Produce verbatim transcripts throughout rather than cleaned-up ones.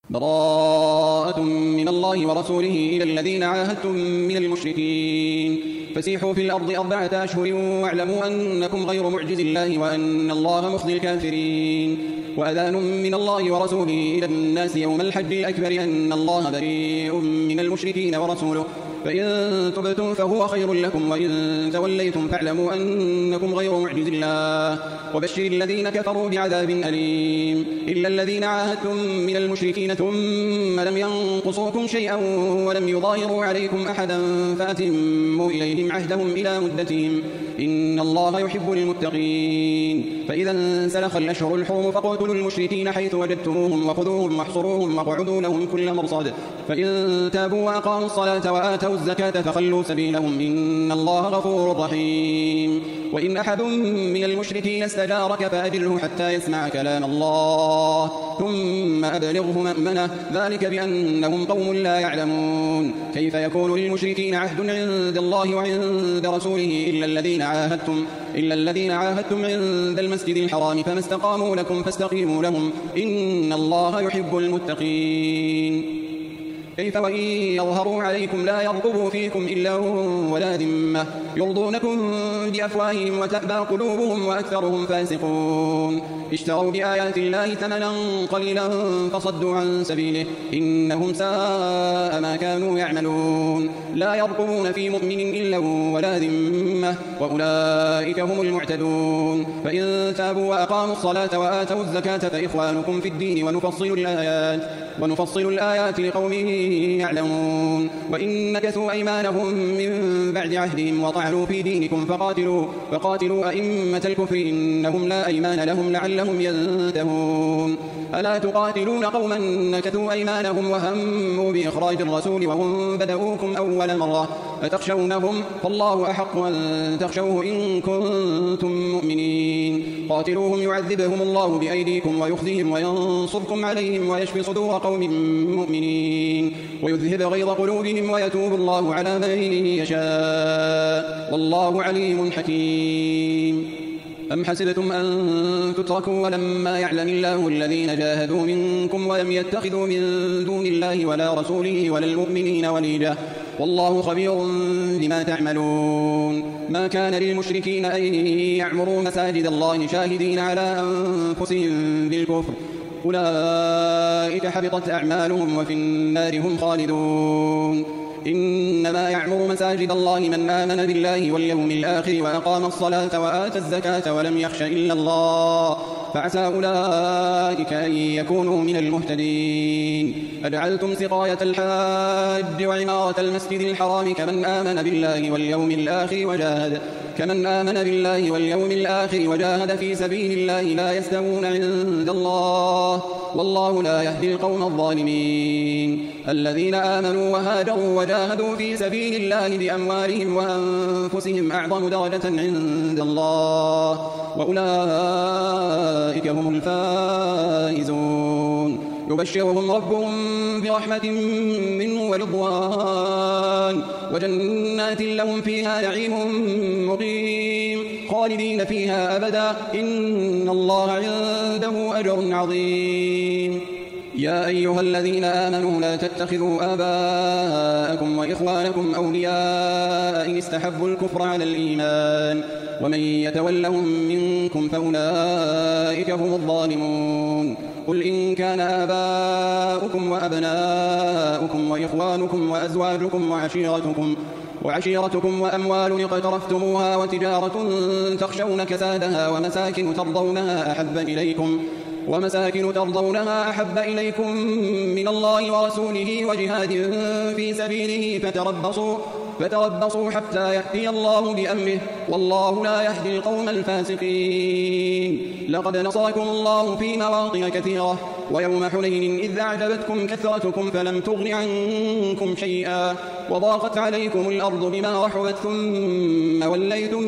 براءة من الله ورسوله إلى الذين عاهدتم من المشركين فسيحوا في الأرض أربعة أشهر واعلموا أنكم غير معجز الله وأن الله مخزي الكافرين وأذان من الله ورسوله إلى الناس يوم الحج الأكبر أن الله بريء من المشركين ورسوله فإن تبتم فهو خير لكم وإن توليتم فاعلموا أنكم غير معجز الله وبشر الذين كفروا بعذاب أليم إلا الذين عاهدتم من المشركين ثم لم ينقصوكم شيئا ولم يظاهروا عليكم أحدا فأتموا إليهم عهدهم إلى مدتهم إن الله يحب المتقين فإذا انسلخ الأشهر الحرم فاقتلوا المشركين حيث وجدتموهم وخذوهم واحصروهم واقعدوا لهم كل مرصد فإن تابوا وأقاموا الصلاة وآتوا الزكاة فخلوا سبيلهم إن الله غفور رحيم وإن أحد من المشركين استجارك فأجره حتى يسمع كلام الله ثم أبلغه مأمنه ذلك بأنهم قوم لا يعلمون كيف يكون للمشركين عهد عند الله وعند رسوله إلا الذين عاهدتم إلا الذين عاهدتم عند المسجد الحرام فما استقاموا لكم فاستقيموا لهم إن الله يحب المتقين كيف وإن يظهروا عليكم لا يرقبوا فيكم إلا ولا ذمة يرضونكم بأفواههم وتأبى قلوبهم وأكثرهم فاسقون اشتروا بآيات الله ثمنا قليلا فصدوا عن سبيله إنهم ساء ما كانوا يعملون لا يرقبون في مؤمن إلا ولا ذمة وأولئك هم المعتدون فإن تابوا وأقاموا الصلاة وآتوا الزكاة فإخوانكم في الدين ونفصل الآيات ونفصل الآيات لقوم يعلمون وإن نكثوا أيمانهم من بعد عهدهم وطعنوا في دينكم فقاتلوا, فقاتلوا أئمة الكفر إنهم لا أيمان لهم لعلهم ينتهون ألا تقاتلون قوما نكثوا أيمانهم وهموا بإخراج الرسول وهم بدأوكم أول مرة أتخشونهم فالله أحق أن تخشوه إن كنتم مؤمنين قاتلوهم يعذبهم الله بأيديكم ويخزيهم وينصركم عليهم ويشفي صدور قوم مؤمنين ويذهب غيظ قلوبهم ويتوب الله على من يشاء والله عليم حكيم أم حسبتم أن تتركوا ولما يعلم الله الذين جاهدوا منكم ولم يتخذوا من دون الله ولا رسوله ولا المؤمنين وليجة والله خبير بما تعملون ما كان للمشركين أن يعمروا مساجد الله شاهدين على أنفسهم بالكفر أولئك حبطت أعمالهم وفي النار هم خالدون إنما يعمر مساجد الله من آمن بالله واليوم الآخر وأقام الصلاة وآتى الزكاة ولم يخش إلا الله فعسى أولئك أن يكونوا من المهتدين أجعلتم سقاية الحاج وعمارة المسجد الحرام كمن آمن بالله واليوم الآخر وجاهد كمن آمن بالله واليوم الآخر وجاهد في سبيل الله لا يستوون عند الله والله لا يهدي القوم الظالمين الذين آمنوا وهاجروا وجاهدوا في سبيل الله بأموالهم وأنفسهم أعظم درجة عند الله وأولئك هم الفائزون يبشرهم ربهم برحمة منه ورضوان وجنات لهم فيها نعيم مقيم خالدين فيها أبدا إن الله عنده أجر عظيم يا أيها الذين آمنوا لا تتخذوا آباءكم وإخوانكم أولياء إن استحبوا الكفر على الإيمان ومن يتولهم منكم فأولئك هم الظالمون قل إن كان آباؤكم وأبناؤكم وإخوانكم وأزواجكم وعشيرتكم وعشيرتكم وأموال اقترفتموها وتجارة تخشون كسادها ومساكن ترضونها أحب إليكم ومساكن ترضونها أحب إليكم من الله ورسوله وجهاد في سبيله فتربصوا فتربصوا حتى يأتي الله بأمره والله لا يهدي القوم الفاسقين لقد نصركم الله في مواطن كثيرة ويوم حنين إذ أعجبتكم كثرتكم فلم تغن عنكم شيئا وضاقت عليكم الأرض بما رحبت ثم وليتم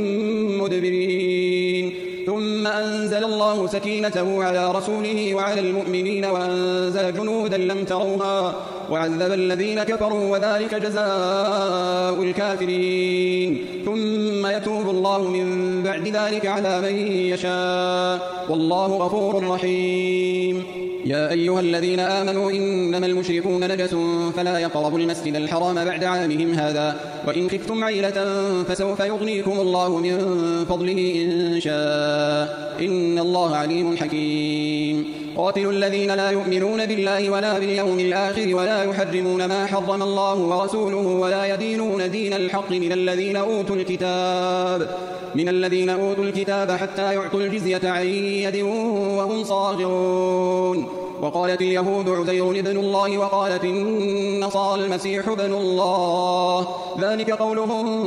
مدبرين ثم أنزل الله سكينته على رسوله وعلى المؤمنين وأنزل جنودا لم تروها وعذب الذين كفروا وذلك جزاء الكافرين ثم يتوب الله من بعد ذلك على من يشاء والله غفور رحيم يا أيها الذين آمنوا إنما المشركون نجس فلا يقربوا المسجد الحرام بعد عامهم هذا وإن خفتم عيلة فسوف يغنيكم الله من فضله إن شاء إن الله عليم حكيم. قاتلوا الذين لا يؤمنون بالله ولا باليوم الآخر ولا يحرمون ما حرم الله ورسوله ولا يدينون دين الحق من الذين أوتوا الكتاب من الذين أوتوا الكتاب حتى يعطوا الجزية عن يد وهم صاغرون. وقالت اليهود عزير ابن الله وقالت النصارى المسيح ابن الله ذلك قولهم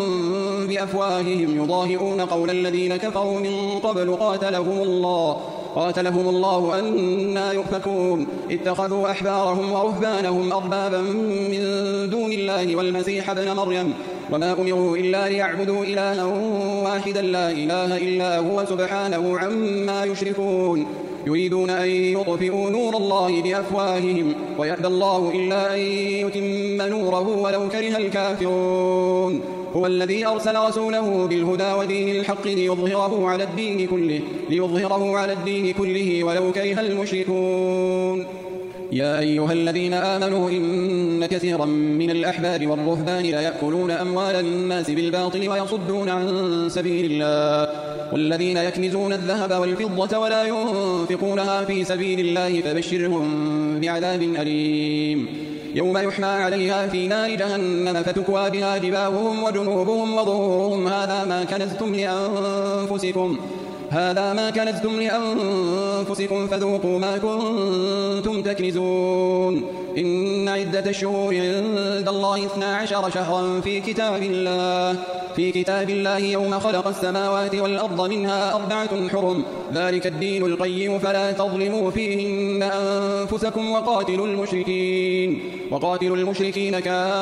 بأفواههم يضاهئون قول الذين كفروا من قبل قاتلهم الله قاتلهم الله أنى يؤفكون. اتخذوا أحبارهم ورهبانهم أربابا من دون الله والمسيح ابن مريم وما أمروا إلا ليعبدوا إلها واحدا لا إله إلا هو سبحانه عما يشركون. يريدون أن يطفئوا نور الله بأفواههم ويأبى الله إلا أن يتم نوره ولو كره الكافرون. هو الذي أرسل رسوله بالهدى ودين الحق ليظهره على الدين كله ليظهره على الدين كله ولو كره المشركون. يا أيها الذين آمنوا إن كثيرا من الأحبار والرهبان ليأكلون أموال الناس بالباطل ويصدون عن سبيل الله والذين يكنزون الذهب والفضة ولا ينفقونها في سبيل الله فبشرهم بعذاب أليم. يوم يحمى عليها في نار جهنم فتكوى بها جباههم وجنوبهم وظهورهم هذا ما كنزتم لأنفسكم هذا ما كنزتم لأنفسكم فذوقوا ما كنتم تكنزون. إن عدة الشهور عند الله اثنا عشر شهرا في كتاب الله في كتاب الله يوم خلق السماوات والأرض منها أربعة حرم ذلك الدين القيم فلا تظلموا فيهن أنفسكم وقاتلوا المشركين وقاتلوا المشركين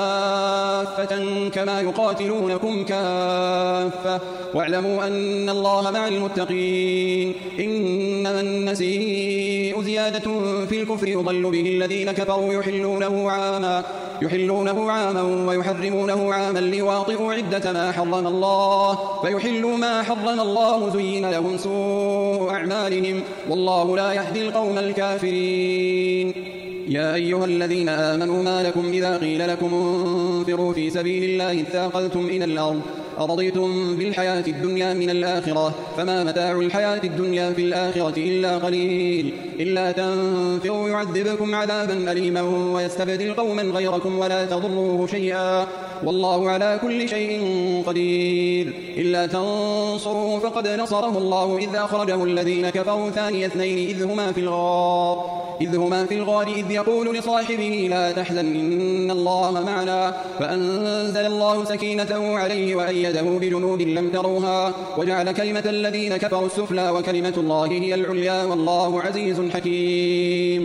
كافة كما يقاتلونكم كافة واعلموا أن الله مع المتقين. إنما النسيء زيادة في الكفر يضل به الذين كفروا يحلونه عاما يحلونه عاما ويحرمونه عاما ليواطئوا عدة ما حرم الله فيحلوا ما حرم الله زين لهم سوء أعمالهم والله لا يهدي القوم الكافرين. يا أيها الذين آمنوا ما لكم إذا قيل لكم انفروا في سبيل الله اثاقلتم إلى الأرض أرضيتم بالحياة الدنيا من الآخرة فما متاع الحياة الدنيا في الآخرة إلا قليل إلا تنفروا يعذبكم عذابا أليما ويستبدل قوما غيركم ولا تضروه شيئا والله على كل شيء قدير. إلا تنصروه فقد نصره الله إذ أخرجه الذين كفروا ثاني اثنين إذ هما في الغار إذ هما في الغار إذ يقول لصاحبه لا تحزن إن الله معنا فأنزل الله سكينته عليه وأيده بجنود لم تروها وجعل كلمة الذين كفروا السفلى وكلمة الله هي العليا والله عزيز حكيم.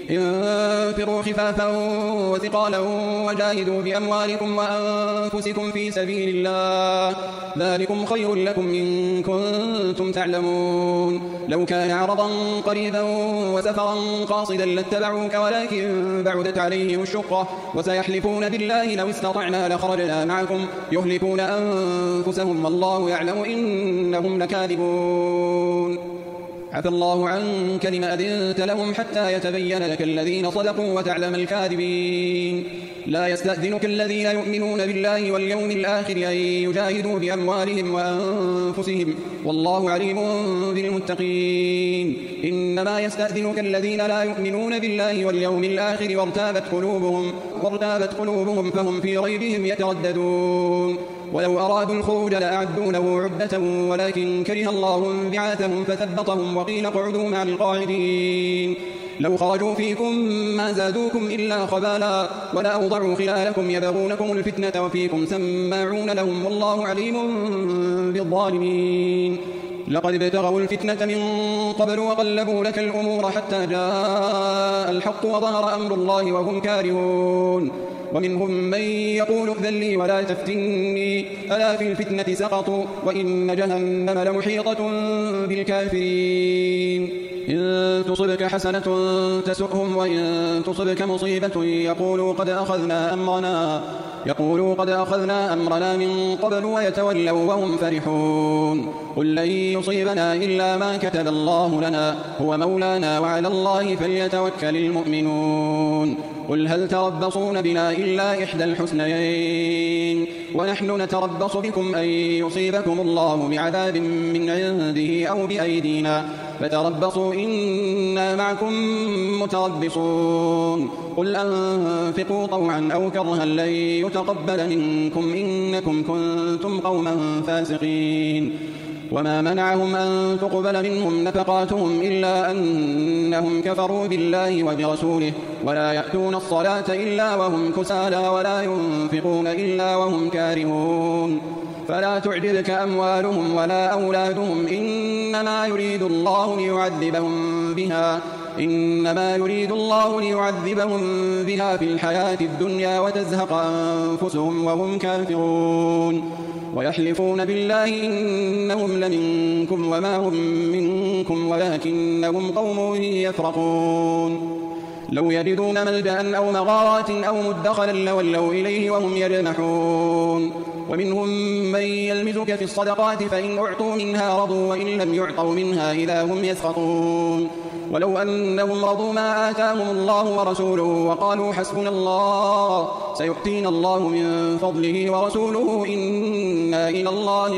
انفروا خفافا وثقالا وجاهدوا بأموالكم وأنفسكم في سبيل الله ذلكم خير لكم إن كنتم تعلمون. لو كان عرضا قريبا وسفرا قاصدا لاتبعوك ولكن بعدت عليهم الشقة وسيحلفون بالله لو استطعنا لخرجنا معكم يهلكون أنفسهم والله يعلم إنهم لكاذبون. عفى الله عنك لما أذنت لهم حتى يتبين لك الذين صدقوا وتعلم الكاذبين. لا يستأذنك الذين يؤمنون بالله واليوم الآخر أن يجاهدوا بأموالهم وأنفسهم والله عليم بالمتقين. إنما يستأذنك الذين لا يؤمنون بالله واليوم الآخر وارتابت قلوبهم, وارتابت قلوبهم فهم في ريبهم يترددون. ولو أرادوا الخروج لأعدوا له عدة ولكن كره الله انبعاثهم فثبطهم وقيل اقعدوا مع القاعدين. لو خرجوا فيكم ما زادوكم إلا خبالا ولأوضعوا خلالكم يبغونكم الفتنة وفيكم سماعون لهم والله عليم بالظالمين. لقد ابتغوا الفتنة من قبل وقلبوا لك الأمور حتى جاء الحق وظهر أمر الله وهم كارهون. ومنهم من يقول ائذن لي ولا تفتني ألا في الفتنة سقطوا وإن جهنم لمحيطة بالكافرين. إن تصبك حسنة تسؤهم وإن تصبك مصيبة يقولوا قد أخذنا أمرنا يقولوا قد أخذنا أمرنا من قبل ويتولوا وهم فرحون قل لن يصيبنا إلا ما كتب الله لنا هو مولانا وعلى الله فليتوكل المؤمنون قل هل تربصون بنا إلا إحدى الحسنيين ونحن نتربص بكم أن يصيبكم الله بعذاب من عنده أو بأيدينا فتربصوا إنا معكم متربصون قل أنفقوا طوعا أو كرها لن يتقبل منكم إنكم كنتم قوما فاسقين وما منعهم أن تقبل منهم نفقاتهم إلا أنهم كفروا بالله وبرسوله ولا يأتون الصلاة إلا وهم كسالى ولا ينفقون إلا وهم كارهون فلا تعجبك أموالهم ولا أولادهم إنما يريد الله ليعذبهم بها إنما يريد الله ليعذبهم بها في الحياة الدنيا وتزهق أنفسهم وهم كافرون ويحلفون بالله إنهم لمنكم وما هم منكم ولكنهم قوم يفرقون لو يجدون ملجأ أو مغارات أو مدخلا لولوا إليه وهم يجمحون ومنهم من يلمزك في الصدقات فإن أعطوا منها رضوا وإن لم يعطوا منها إذا هم يسخطون ولو أنهم رضوا ما آتاهم الله ورسوله وقالوا حسبنا الله سيؤتينا الله من فضله ورسوله إنا إلى الله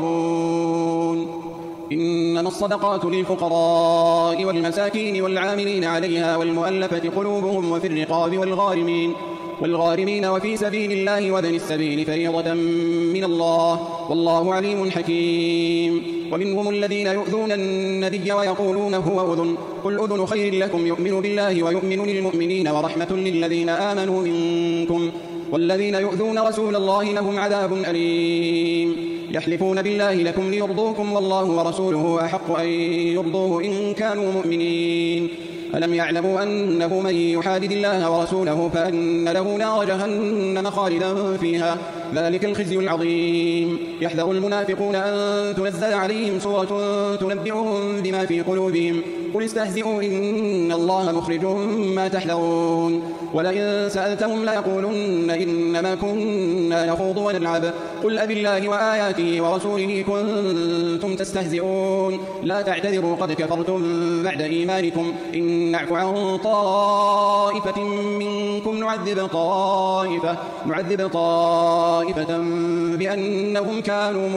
راغبون إنما الصدقات للفقراء والمساكين والعاملين عليها والمؤلفة قلوبهم وفي الرقاب والغارمين والغارمين وفي سبيل الله وابن السبيل فريضة من الله والله عليم حكيم ومنهم الذين يؤذون النبي ويقولون هو أذن قل أذن خير لكم يؤمن بالله ويؤمن للمؤمنين ورحمة للذين آمنوا منكم والذين يؤذون رسول الله لهم عذاب أليم يحلفون بالله لكم ليرضوكم والله ورسوله أحق أن يرضوه إن كانوا مؤمنين ألم يعلموا أنه من يحادد الله ورسوله فأن له نار جهنم خالدا فيها ذلك الخزي العظيم يحذر المنافقون أن تنزل عليهم سورة تنبئهم بما في قلوبهم قل استهزئوا إن الله مخرج ما تحذرون ولئن سألتهم ليقولن إنما كنا نخوض ونلعب قل أبالله وآياته ورسوله كنتم تستهزئون لا تعتذروا قد كفرتم بعد إيمانكم إن نعفو عن طائفة منكم نعذب طائفة نعذب طائفة بأنهم كانوا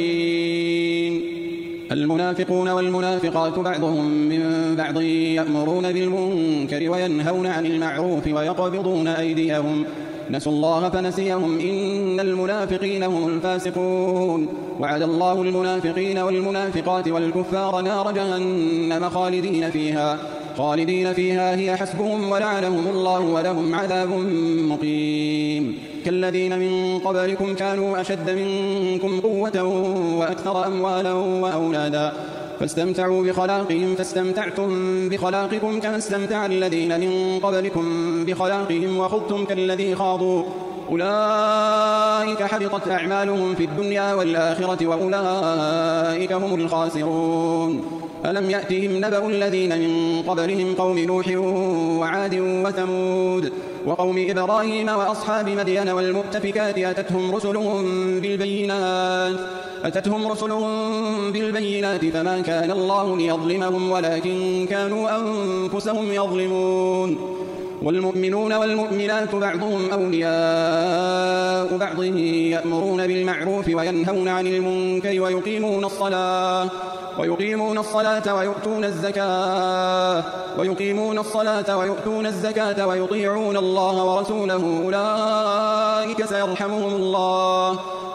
مجرمين المنافقون والمنافقات بعضهم من بعض يأمرون بالمنكر وينهون عن المعروف ويقبضون أيديهم نسوا الله فنسيهم إن المنافقين هم الفاسقون وعد الله المنافقين والمنافقات والكفار نار جهنم خالدين فيها خالدين فيها هي حسبهم ولعنهم الله ولهم عذاب مقيم كالذين من قبلكم كانوا أشد منكم قوة وأكثر أموالا وأولادا فاستمتعوا بخلاقهم فاستمتعتم بخلاقكم كما استمتع الذين من قبلكم بخلاقهم وخضتم كالذي خاضوا أولئك حبطت أعمالهم في الدنيا والآخرة وأولئك هم الخاسرون ألم يأتهم نبأ الذين من قبلهم قوم نوح وعاد وثمود وقوم إبراهيم وأصحاب مدين والمؤتفكات أتتهم رسلهم بالبينات أتتهم رسلهم بالبينات فما كان الله ليظلمهم ولكن كانوا أنفسهم يظلمون والمؤمنون والمؤمنات بعضهم أولياء بعض يأمرون بالمعروف وينهون عن المنكر ويقيمون الصلاة ويقيمون الصلاة ويؤتون الزكاة ويقيمون الصلاة ويؤتون الزكاة ويطيعون الله ورسوله أولئك سيرحمهم الله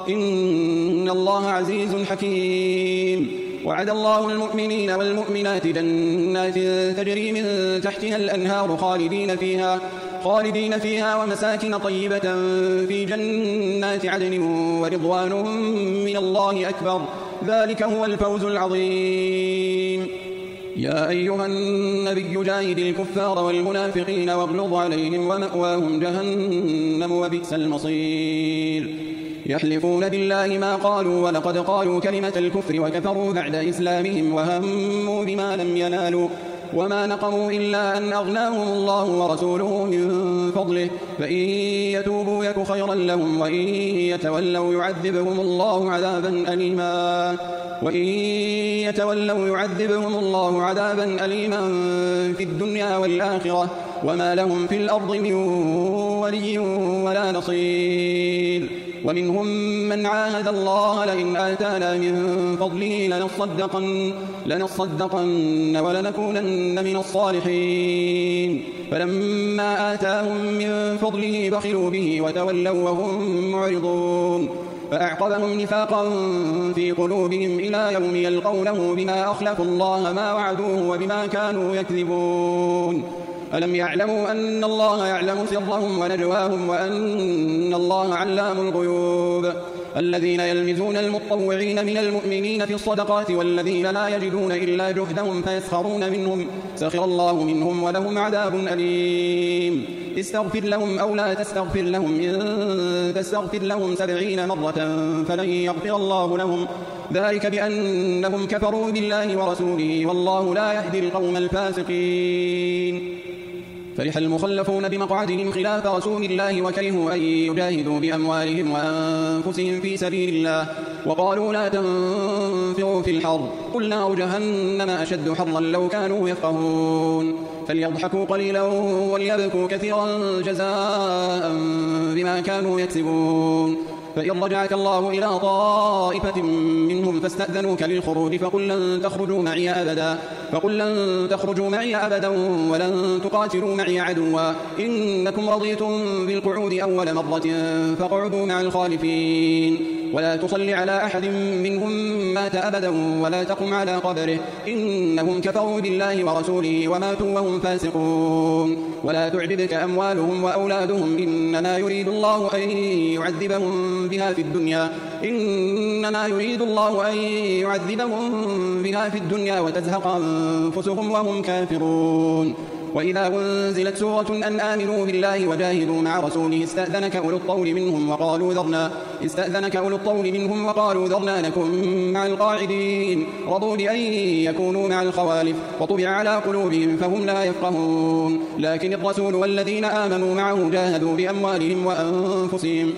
إن الله عزيز حكيم وعد الله المؤمنين والمؤمنات جنات تجري من تحتها الأنهار خالدين فيها خالدين فيها ومساكن طيبة في جنات عدن ورضوان من الله أكبر ذلك هو الفوز العظيم يا أيها النبي جاهد الكفار والمنافقين واغلظ عليهم ومأواهم جهنم وبئس المصير يحلفون بالله ما قالوا ولقد قالوا كلمة الكفر وكفروا بعد إسلامهم وهموا بما لم ينالوا وما نقموا إلا أن أغناهم الله ورسوله من فضله فإن يتوبوا يك خيرا لهم وإن يتولوا يعذبهم الله عذابا أليما وإن يتولوا يعذبهم الله عذابا أليما في الدنيا والآخرة وما لهم في الأرض من ولي ولا نصير ومنهم من عاهد الله لئن آتانا من فضله لنصدقن, لنصدقن ولنكونن من الصالحين فلما آتاهم من فضله بخلوا به وتولوا وهم معرضون فأعقبهم نفاقا في قلوبهم إلى يوم يلقونه بما أخلفوا الله ما وعدوه وبما كانوا يكذبون ألم يعلموا أن الله يعلم سرهم ونجواهم وأن الله علام الغيوب الذين يلمزون المطوعين من المؤمنين في الصدقات والذين لا يجدون إلا جهدهم فيسخرون منهم سخر الله منهم ولهم عذاب أليم استغفر لهم أو لا تستغفر لهم إن تستغفر لهم سبعين مرة فلن يغفر الله لهم ذلك بأنهم كفروا بالله ورسوله والله لا يهدي القوم الفاسقين فرح المخلفون بمقعدهم خلاف رسول الله وكرهوا أن يجاهدوا بأموالهم وأنفسهم في سبيل الله وقالوا لا تنفروا في الحر قل نار جهنم أشد حرا لو كانوا يفقهون فليضحكوا قليلا وليبكوا كثيرا جزاء بما كانوا يكسبون فإن رجعك الله إلى طائفة منهم فاستأذنوك للخروج فقل لن تخرجوا معي أبدا فقل لن تخرجوا معي أبدا ولن تقاتلوا معي عدوا إنكم رضيتم بالقعود أول مرة فاقعدوا مع الخالفين ولا تصل على أحد منهم مات أبدا ولا تقم على قبره إنهم كفروا بالله ورسوله وماتوا وهم فاسقون ولا تعجبك أموالهم وأولادهم إنما يريد الله أن يعذبهم بها في الدنيا إنما يريد الله أن يعذبهم بها في الدنيا وتزهق أنفسهم وهم كافرون وإذا أنزلت سورة أن آمنوا بالله وجاهدوا مع رسوله استأذنك أولو الطول منهم وقالوا ذرنا استأذنك أولو الطول منهم وقالوا ذرنا نكن مع القاعدين رضوا بأن يكونوا مع الخوالف وطبع على قلوبهم فهم لا يفقهون لكن الرسول والذين آمنوا معه جاهدوا بأموالهم وأنفسهم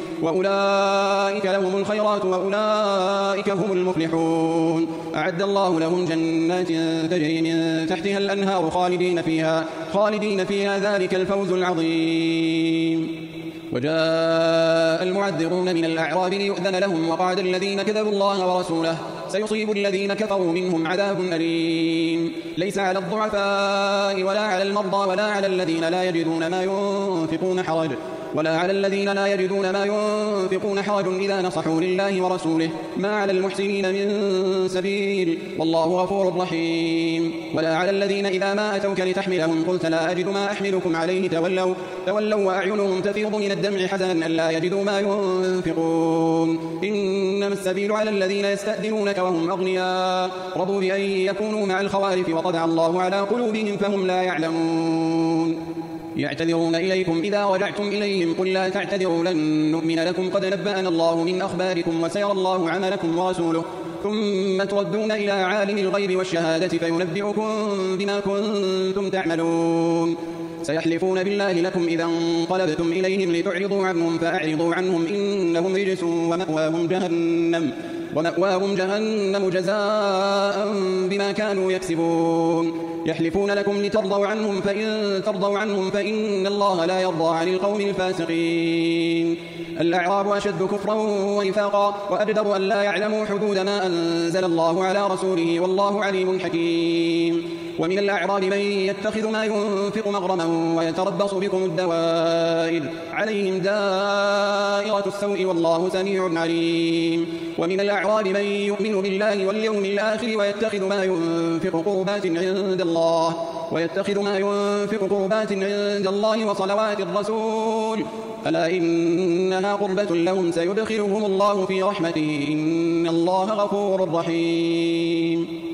وأولئك لهم الخيرات وأولئك هم المفلحون أعد الله لهم جنات تجري من تحتها الأنهار خالدين فيها خالدين فيها ذلك الفوز العظيم وجاء المعذرون من الأعراب ليؤذن لهم وقعد الذين كذبوا الله ورسوله سيصيب الذين كفروا منهم عذاب أليم ليس على الضعفاء ولا على المرضى ولا على الذين لا يجدون ما ينفقون حرج ولا على الذين لا يجدون ما ينفقون حرج إذا نصحوا لله ورسوله ما على المحسنين من سبيل والله غفور رحيم ولا على الذين إذا ما أتوك لتحملهم قلت لا أجد ما أحملكم عليه تولوا, تولوا وأعينهم تفيض من الدمع حزنا ألا يجدوا ما ينفقون إنما السبيل على الذين يستأذنونك وهم أغنياء رضوا بأن يكونوا مع الخوالف وطبع الله على قلوبهم فهم لا يعلمون يعتذرون إليكم إذا رجعتم إليهم قل لا تعتذروا لن نؤمن لكم قد نبأنا الله من أخباركم وسيرى الله عملكم ورسوله ثم تردون إلى عالم الغيب والشهادة فينبئكم بما كنتم تعملون سيحلفون بالله لكم إذا انقلبتم إليهم لتعرضوا عنهم فأعرضوا عنهم إنهم رجس ومأواهم جهنم ومأواهم جهنم جزاء بما كانوا يكسبون يحلفون لكم لترضوا عنهم فإن ترضوا عنهم فإن الله لا يرضى عن القوم الفاسقين الأعراب أشد كفرا ونفاقا وأجدر أن لا يعلموا حدود ما أنزل الله على رسوله والله عليم حكيم ومن الأعراب من يتخذ ما ينفق مغرما ويتربص بكم الدوائر عليهم دائرة السوء والله سميع عليم ومن الأعراب من يؤمن بالله واليوم الآخر ويتخذ ما ينفق قربات عند الله ويتخذ ما ينفق قربات عند الله وصلوات الرسول ألا إنها قربة لهم سيدخلهم الله في رحمته إن الله غفور رحيم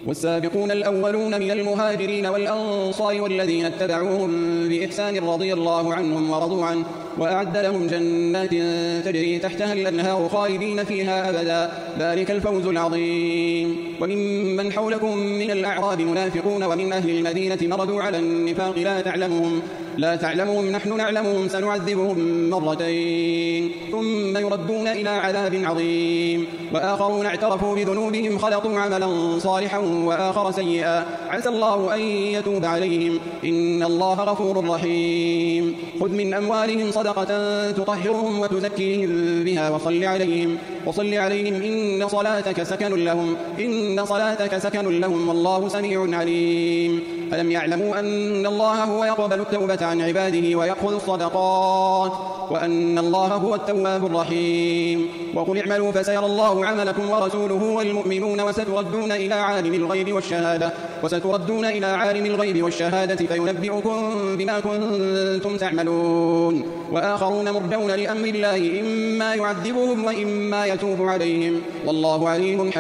والسابقون الأولون من المهاجرين والأنصار والذين اتبعوهم بإحسان رضي الله عنهم ورضوا عنه وأعد لهم جنات تجري تحتها الأنهار خالدين فيها أبدا ذلك الفوز العظيم. وممن حولكم من الأعراب منافقون ومن أهل المدينة مردوا على النفاق لا تعلمهم لا تعلمهم نحن نعلمهم سنعذبهم مرتين ثم يردون إلى عذاب عظيم. وآخرون اعترفوا بذنوبهم خلطوا عملا صالحا وآخر سيئا عسى الله أن يتوب عليهم إن الله غفور رحيم. خذ من أموالهم صدقة تطهرهم وتزكيهم بها وصل عليهم وصل عليهم إن صلاتك سكن لهم إن صلاتك سكن لهم والله سميع عليم. ألم يعلموا أن الله هو يقبل التوبة عن عباده ويأخذ الصدقات وأن الله هو التواب الرحيم. وقل اعملوا فسيرى الله عملكم ورسوله والمؤمنون وستردون إلى عالم الغيب والشهادة وستردون إلى عالم الغيب والشهادة فينبئكم بما كنتم تعملون. وآخرون مرجون لأمر الله إما يعذبهم وإما يتوب عليهم والله عليم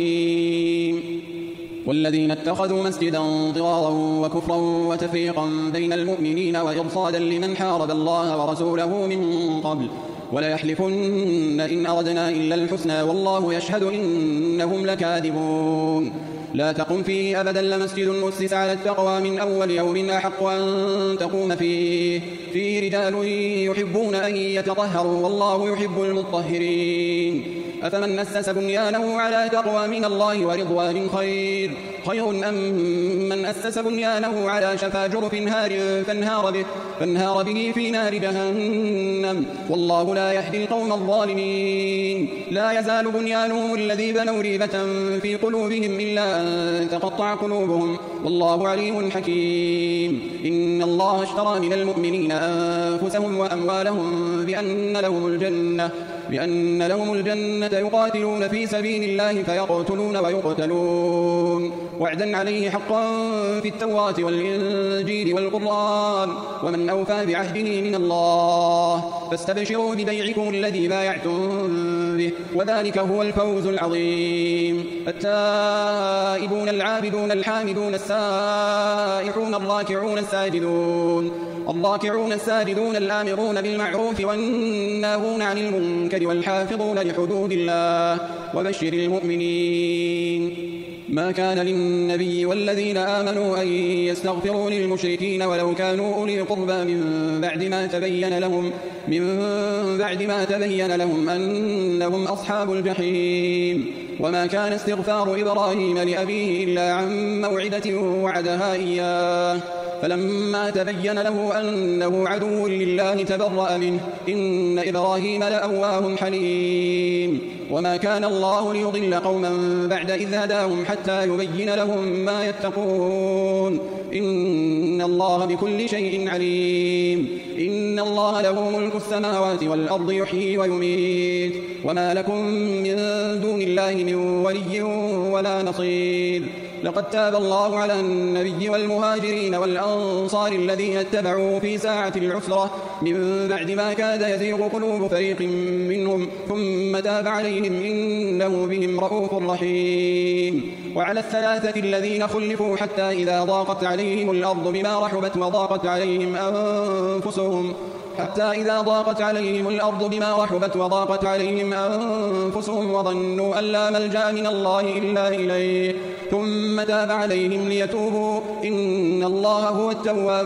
حكيم. والذين اتخذوا مسجدا ضرارا وكفرا وتفريقا بين المؤمنين وإرصادا لمن حارب الله ورسوله من قبل ولا يحلفن إن أردنا إلا الحسنى والله يشهد إنهم لكاذبون. لا تقم فيه أبدا لمسجد أسس على التقوى من أول يوم أحق أن تقوم فيه فيه رجال يحبون أن يتطهروا والله يحب المطهرين. أفمن أسس بنيانه على تقوى من الله ورضوان خير خير أم من أسس بنيانه على شفا جرف هار فانهار به, فانهار به في نار جهنم والله لا يهدي القوم الظالمين. لا يزال بنيانهم الذي بنوا ريبة في قلوبهم إلا أن تقطع قلوبهم والله عليم حكيم. إن الله اشترى من المؤمنين أنفسهم وأموالهم بأن لهم الجنة بأن لهم الجنة يقاتلون في سبيل الله فيقتلون ويقتلون وعدا عليه حقا في التوراة والإنجيل والقرآن ومن أوفى بعهده من الله فاستبشروا ببيعكم الذي بايعتم به وذلك هو الفوز العظيم. التائبون العابدون الحامدون السائحون الراكعون الساجدون الراكعون الساجدون الآمرون بالمعروف والناهون عن المنكر والحافظون لحدود الله وبشر المؤمنين. ما كان للنبي والذين آمنوا أن يستغفروا للمشركين ولو كانوا أولي قربى من بعد ما تبين لهم من بعد ما تبين لهم أنهم أصحاب الجحيم. وما كان استغفار إبراهيم لأبيه إلا عن موعدة وعدها إياه فلما تبين له أنه عدو لله تبرأ منه إن إبراهيم لأواه حليم. وما كان الله ليضل قوما بعد إذ هداهم حتى يبين لهم ما يتقون إن الله بكل شيء عليم. إن الله له ملك السماوات والأرض يحيي ويميت وما لكم من دون الله من ولي ولا نصير. لقد تاب الله على النبي والمهاجرين والأنصار الذين اتبعوا في ساعة العسرة من بعد ما كاد يزيغ قلوب فريق منهم ثم تاب عليهم إنه بهم رؤوف رحيم. وعلى الثلاثة الذين خلفوا حتى إذا ضاقت عليهم الأرض بما رحبت وضاقت عليهم أنفسهم حتى إذا ضاقت عليهم الأرض بما رحبت وضاقت عليهم أنفسهم وظنوا أن لا ملجأ من الله إلا إليه ثم تاب عليهم ليتوبوا إن الله هو التواب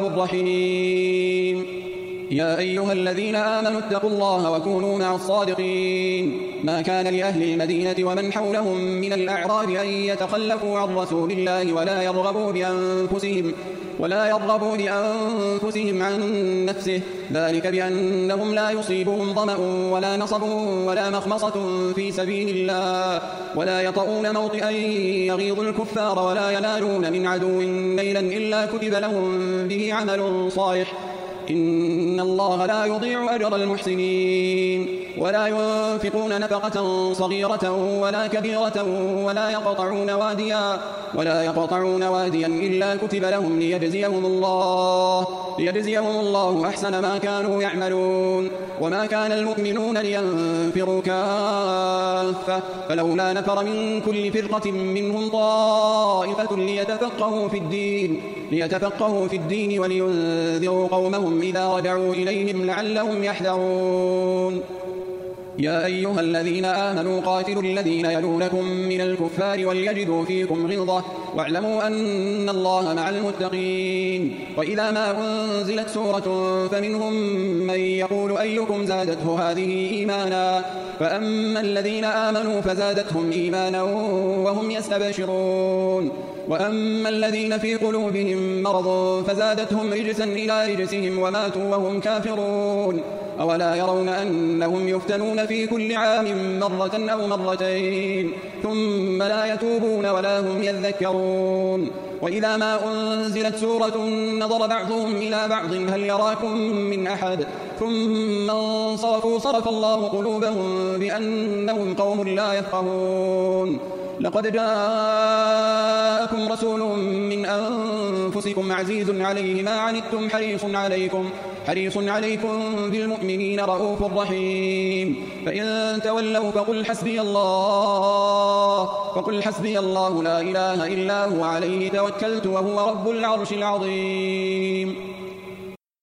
الرحيم. يا أيها الذين آمنوا اتقوا الله وكونوا مع الصادقين. ما كان لأهل المدينة ومن حولهم من الأعراب أن يتخلفوا عن رسول الله ولا يرغبوا بأنفسهم ولا يرغبوا بأنفسهم عن نفسه ذلك بأنهم لا يصيبهم ظمأ ولا نصب ولا مخمصة في سبيل الله ولا يطؤون موطئا يغيظ الكفار ولا ينالون من عدو نيلا إلا كتب لهم به عمل صالح إن الله لا يضيع أجر المحسنين ولا ينفقون نفقة صغيرة ولا كبيرة ولا يقطعون واديا ولا يقطعون واديا إلا كتب لهم ليجزيهم الله ليجزيهم الله أحسن ما كانوا يعملون وما كان المؤمنون لينفروا كافة فلولا نفر من كل فرقة منهم طائفة ليتفقهوا في الدين ليتفقهوا في الدين ولينذروا قومهم إذا رجعوا إليهم لعلهم يحذرون يا أيها الذين آمنوا قاتلوا الذين يلونكم من الكفار وليجدوا فيكم غلظة واعلموا أن الله مع المتقين وإذا ما أنزلت سورة فمنهم من يقول أيكم زادته هذه إيمانا فأما الذين آمنوا فزادتهم إيمانا وهم يستبشرون وأما الذين في قلوبهم مرض فزادتهم رجسا إلى رجسهم وماتوا وهم كافرون أولا يرون أنهم يفتنون في كل عام مرة أو مرتين ثم لا يتوبون ولا هم يذكرون وإذا ما أنزلت سورة نظر بعضهم إلى بعض هل يراكم من أحد ثم انصرفوا صرف الله قلوبهم بأنهم قوم لا يفقهون لقد جاءكم رسول من أنفسكم عزيز عليه ما عنتم حريص عليكم حريص عليكم بالمؤمنين رؤوف رحيم فإن تولوا فقل حسبي الله فقل حسبي الله لا إله إلا هو عليه توكلت وهو رب العرش العظيم